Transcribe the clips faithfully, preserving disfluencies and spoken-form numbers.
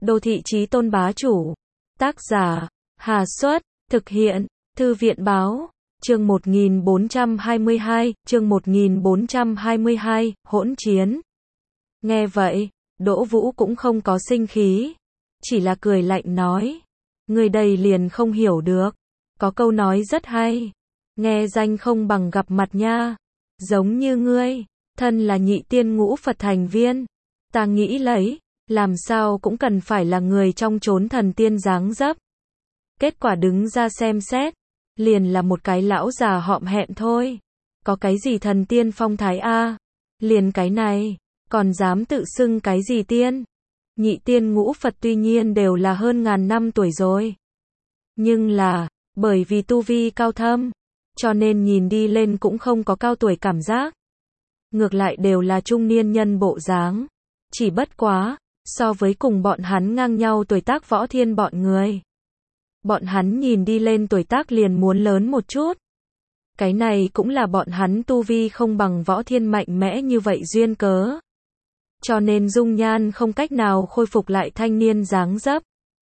Đô thị chí tôn bá chủ. Tác giả, Hà Xuất, thực hiện, Thư viện báo, chương một nghìn bốn trăm hai mươi hai, chương một nghìn bốn trăm hai mươi hai, hỗn chiến. Nghe vậy, Đỗ Vũ cũng không có sinh khí, chỉ là cười lạnh nói, người đây liền không hiểu được, có câu nói rất hay, nghe danh không bằng gặp mặt nha, giống như ngươi, thân là nhị tiên ngũ Phật thành viên, ta nghĩ lấy, làm sao cũng cần phải là người trong chốn thần tiên dáng dấp. Kết quả đứng ra xem xét, liền là một cái lão già họm hẹm thôi. Có cái gì thần tiên phong thái a? Liền cái này, còn dám tự xưng cái gì tiên? Nhị tiên ngũ Phật tuy nhiên đều là hơn ngàn năm tuổi rồi. Nhưng là, bởi vì tu vi cao thâm, cho nên nhìn đi lên cũng không có cao tuổi cảm giác. Ngược lại đều là trung niên nhân bộ dáng. Chỉ bất quá, so với cùng bọn hắn ngang nhau tuổi tác Võ Thiên bọn người. Bọn hắn nhìn đi lên tuổi tác liền muốn lớn một chút. Cái này cũng là bọn hắn tu vi không bằng Võ Thiên mạnh mẽ như vậy duyên cớ. Cho nên dung nhan không cách nào khôi phục lại thanh niên dáng dấp.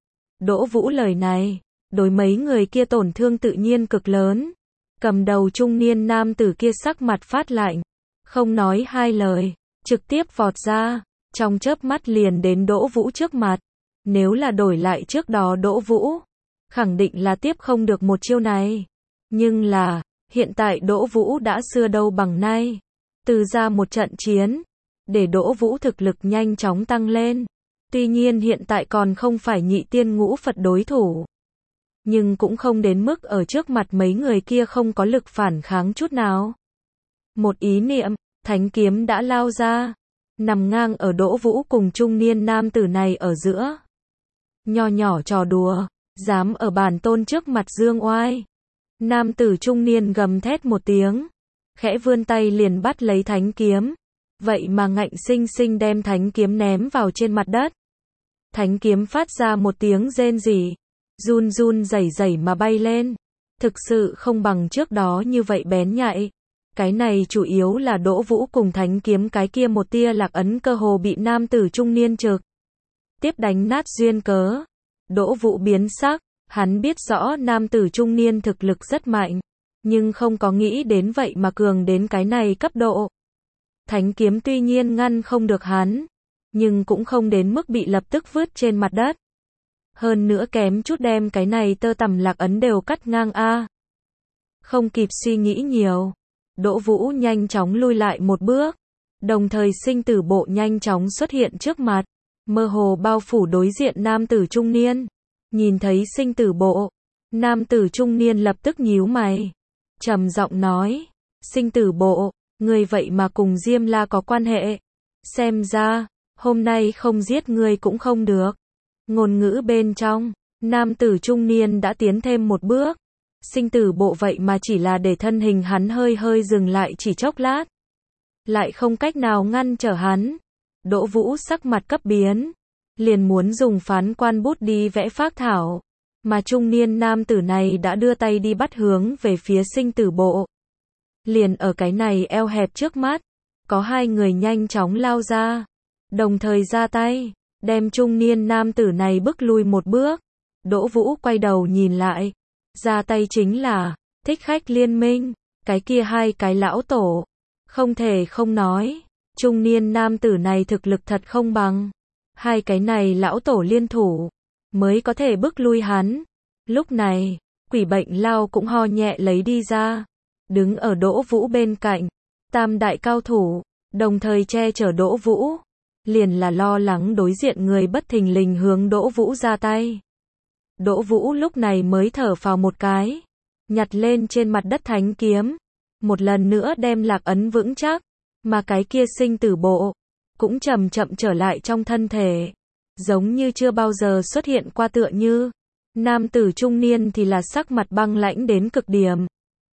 Đỗ Vũ lời này, đối mấy người kia tổn thương tự nhiên cực lớn. Cầm đầu trung niên nam tử kia sắc mặt phát lạnh, không nói hai lời, trực tiếp vọt ra, trong chớp mắt liền đến Đỗ Vũ trước mặt. Nếu là đổi lại trước đó Đỗ Vũ, khẳng định là tiếp không được một chiêu này. Nhưng là, hiện tại Đỗ Vũ đã xưa đâu bằng nay. Từ ra một trận chiến, để Đỗ Vũ thực lực nhanh chóng tăng lên. Tuy nhiên hiện tại còn không phải nhị tiên ngũ Phật đối thủ. Nhưng cũng không đến mức ở trước mặt mấy người kia không có lực phản kháng chút nào. Một ý niệm, thánh kiếm đã lao ra, nằm ngang ở Đỗ Vũ cùng trung niên nam tử này ở giữa. Nho nhỏ trò đùa, dám ở bản tôn trước mặt dương oai. Nam tử trung niên gầm thét một tiếng, khẽ vươn tay liền bắt lấy thánh kiếm. Vậy mà ngạnh sinh sinh đem thánh kiếm ném vào trên mặt đất. Thánh kiếm phát ra một tiếng rên rỉ, run run rẩy rẩy mà bay lên. Thực sự không bằng trước đó như vậy bén nhạy. Cái này chủ yếu là Đỗ Vũ cùng thánh kiếm cái kia một tia lạc ấn cơ hồ bị nam tử trung niên trực tiếp đánh nát duyên cớ. Đỗ Vũ biến sắc, hắn biết rõ nam tử trung niên thực lực rất mạnh, nhưng không có nghĩ đến vậy mà cường đến cái này cấp độ. Thánh kiếm tuy nhiên ngăn không được hắn, nhưng cũng không đến mức bị lập tức vứt trên mặt đất. Hơn nữa kém chút đem cái này tơ tằm lạc ấn đều cắt ngang a. Không kịp suy nghĩ nhiều, Đỗ Vũ nhanh chóng lui lại một bước, đồng thời sinh tử bộ nhanh chóng xuất hiện trước mặt, mơ hồ bao phủ đối diện nam tử trung niên. Nhìn thấy sinh tử bộ, nam tử trung niên lập tức nhíu mày, trầm giọng nói, sinh tử bộ, ngươi vậy mà cùng Diêm La có quan hệ, xem ra, hôm nay không giết ngươi cũng không được. Ngôn ngữ bên trong, nam tử trung niên đã tiến thêm một bước, sinh tử bộ vậy mà chỉ là để thân hình hắn hơi hơi dừng lại chỉ chốc lát, lại không cách nào ngăn trở hắn. Đỗ Vũ sắc mặt cấp biến, liền muốn dùng phán quan bút đi vẽ phác thảo, mà trung niên nam tử này đã đưa tay đi bắt hướng về phía sinh tử bộ. Liền ở cái này eo hẹp trước mắt, có hai người nhanh chóng lao ra, đồng thời ra tay, đem trung niên nam tử này bước lui một bước. Đỗ Vũ quay đầu nhìn lại, ra tay chính là Thích Khách Liên Minh, cái kia hai cái lão tổ. Không thể không nói, trung niên nam tử này thực lực thật không bằng. Hai cái này lão tổ liên thủ, mới có thể bước lui hắn. Lúc này, Quỷ Bệnh Lao cũng ho nhẹ lấy đi ra, đứng ở Đỗ Vũ bên cạnh. Tam đại cao thủ, đồng thời che chở Đỗ Vũ, liền là lo lắng đối diện người bất thình lình hướng Đỗ Vũ ra tay. Đỗ Vũ lúc này mới thở phào một cái, nhặt lên trên mặt đất thánh kiếm, một lần nữa đem lạc ấn vững chắc, mà cái kia sinh tử bộ cũng chậm chậm trở lại trong thân thể, giống như chưa bao giờ xuất hiện qua tựa như. Nam tử trung niên thì là sắc mặt băng lãnh đến cực điểm,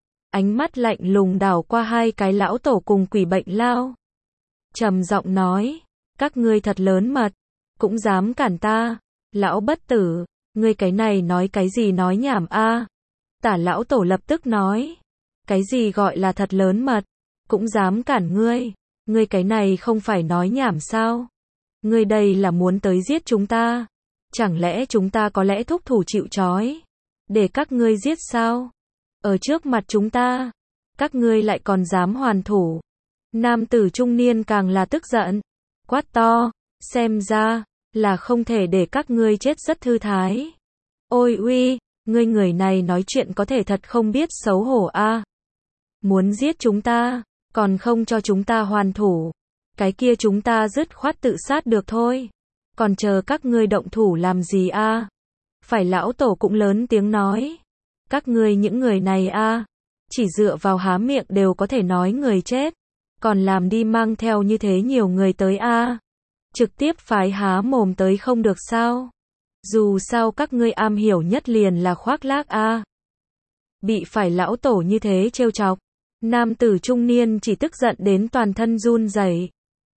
ánh mắt lạnh lùng đảo qua hai cái lão tổ cùng Quỷ Bệnh Lao, trầm giọng nói, các ngươi thật lớn mật, cũng dám cản ta. Lão bất tử, ngươi cái này nói cái gì nói nhảm a? Tả lão tổ lập tức nói, cái gì gọi là thật lớn mật, cũng dám cản ngươi, ngươi cái này không phải nói nhảm sao? Ngươi đây là muốn tới giết chúng ta. Chẳng lẽ chúng ta có lẽ thúc thủ chịu trói, để các ngươi giết sao? Ở trước mặt chúng ta, các ngươi lại còn dám hoàn thủ. Nam tử trung niên càng là tức giận, quát to, xem ra, là không thể để các ngươi chết rất thư thái. Ôi uy, ngươi người này nói chuyện có thể thật không biết xấu hổ a. À. Muốn giết chúng ta, còn không cho chúng ta hoàn thủ. Cái kia chúng ta dứt khoát tự sát được thôi. Còn chờ các ngươi động thủ làm gì a? À? Phải lão tổ cũng lớn tiếng nói. Các ngươi những người này a, à, chỉ dựa vào há miệng đều có thể nói người chết. Còn làm đi mang theo như thế nhiều người tới a. À? Trực tiếp phái há mồm tới không được sao? Dù sao các ngươi am hiểu nhất liền là khoác lác a. À? Bị phải lão tổ như thế trêu chọc. Nam tử trung niên chỉ tức giận đến toàn thân run rẩy,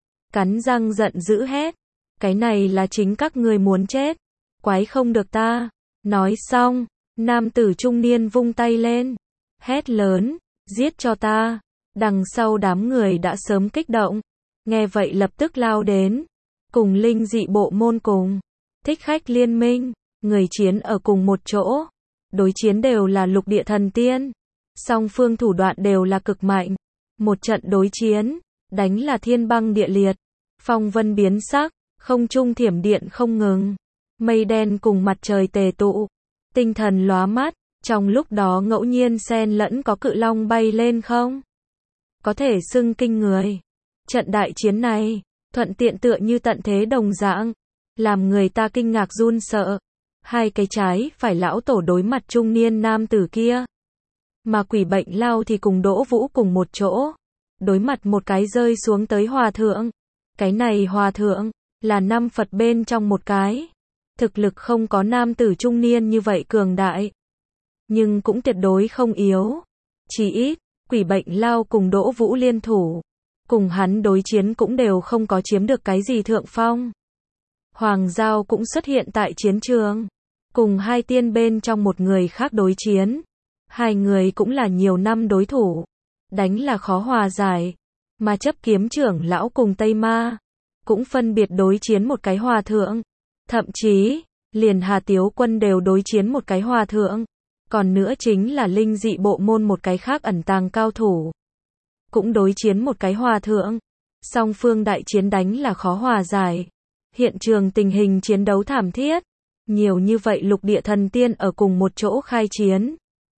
cắn răng giận dữ hét. Cái này là chính các ngươi muốn chết. Quái không được ta. Nói xong, nam tử trung niên vung tay lên, hét lớn, giết cho ta. Đằng sau đám người đã sớm kích động, nghe vậy lập tức lao đến, cùng linh dị bộ môn cùng thích khách liên minh, người chiến ở cùng một chỗ, đối chiến đều là lục địa thần tiên, song phương thủ đoạn đều là cực mạnh, một trận đối chiến, đánh là thiên băng địa liệt, phong vân biến sắc, không trung thiểm điện không ngừng, mây đen cùng mặt trời tề tụ, tinh thần lóa mắt, trong lúc đó ngẫu nhiên xen lẫn có cự long bay lên không? Có thể xưng kinh người. Trận đại chiến này, thuận tiện tựa như tận thế đồng dạng, làm người ta kinh ngạc run sợ. Hai cái trái phải lão tổ đối mặt trung niên nam tử kia. Mà quỷ bệnh lao thì cùng Đỗ Vũ cùng một chỗ. Đối mặt một cái rơi xuống tới hòa thượng. Cái này hòa thượng, là năm Phật bên trong một cái. Thực lực không có nam tử trung niên như vậy cường đại. Nhưng cũng tuyệt đối không yếu. Chỉ ít, quỷ bệnh lao cùng Đỗ Vũ liên thủ. Cùng hắn đối chiến cũng đều không có chiếm được cái gì thượng phong. Hoàng Giao cũng xuất hiện tại chiến trường. Cùng hai tiên bên trong một người khác đối chiến. Hai người cũng là nhiều năm đối thủ. Đánh là khó hòa giải. Mà chấp kiếm trưởng lão cùng Tây Ma. Cũng phân biệt đối chiến một cái hòa thượng. Thậm chí, liền Hà Tiếu Quân đều đối chiến một cái hòa thượng. Còn nữa chính là linh dị bộ môn một cái khác ẩn tàng cao thủ. Cũng đối chiến một cái hòa thượng. Song phương đại chiến đánh là khó hòa giải. Hiện trường tình hình chiến đấu thảm thiết. Nhiều như vậy lục địa thần tiên ở cùng một chỗ khai chiến.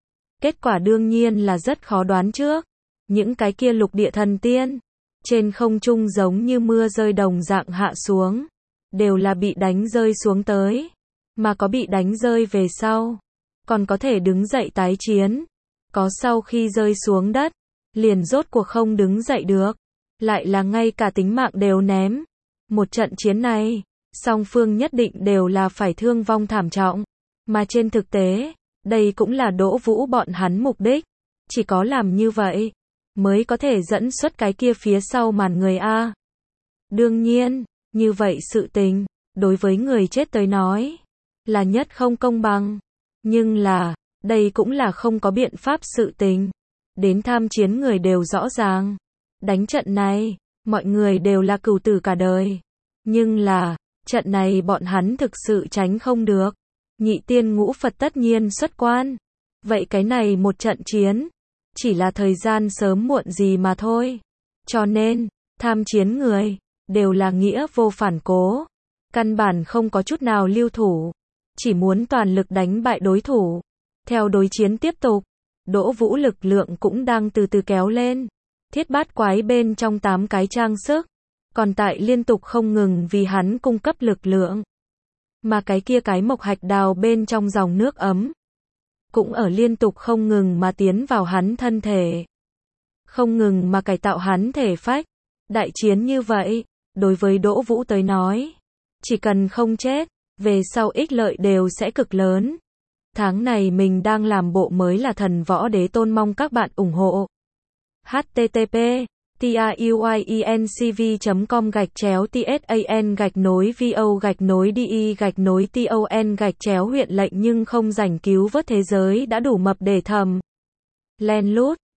Kết quả đương nhiên là rất khó đoán trước. Những cái kia lục địa thần tiên, trên không trung giống như mưa rơi đồng dạng hạ xuống. Đều là bị đánh rơi xuống tới. Mà có bị đánh rơi về sau. Còn có thể đứng dậy tái chiến. Có sau khi rơi xuống đất, liền rốt cuộc không đứng dậy được. Lại là ngay cả tính mạng đều ném. Một trận chiến này, song phương nhất định đều là phải thương vong thảm trọng. Mà trên thực tế, đây cũng là Đỗ Vũ bọn hắn mục đích. Chỉ có làm như vậy, mới có thể dẫn xuất cái kia phía sau màn người A. Đương nhiên, như vậy sự tình, đối với người chết tới nói, là nhất không công bằng. Nhưng là, đây cũng là không có biện pháp sự tình. Đến tham chiến người đều rõ ràng. Đánh trận này, mọi người đều là cừu tử cả đời. Nhưng là, trận này bọn hắn thực sự tránh không được. Nhị tiên ngũ Phật tất nhiên xuất quan. Vậy cái này một trận chiến, chỉ là thời gian sớm muộn gì mà thôi. Cho nên, tham chiến người, đều là nghĩa vô phản cố. Căn bản không có chút nào lưu thủ. Chỉ muốn toàn lực đánh bại đối thủ. Theo đối chiến tiếp tục, Đỗ Vũ lực lượng cũng đang từ từ kéo lên. Thiết bát quái bên trong tám cái trang sức. Còn tại liên tục không ngừng vì hắn cung cấp lực lượng. Mà cái kia cái mộc hạch đào bên trong dòng nước ấm. Cũng ở liên tục không ngừng mà tiến vào hắn thân thể. Không ngừng mà cải tạo hắn thể phách. Đại chiến như vậy, đối với Đỗ Vũ tới nói. Chỉ cần không chết, về sau ích lợi đều sẽ cực lớn. Tháng này mình đang làm bộ mới là Thần Võ Đế Tôn, mong các bạn ủng hộ. h t t p truyencv chấm com gạch chéo tsan gạch nối vo gạch nối di gạch nối ton gạch chéo huyện lệnh nhưng không rảnh cứu vớt thế giới đã đủ mập để thầm. Len lút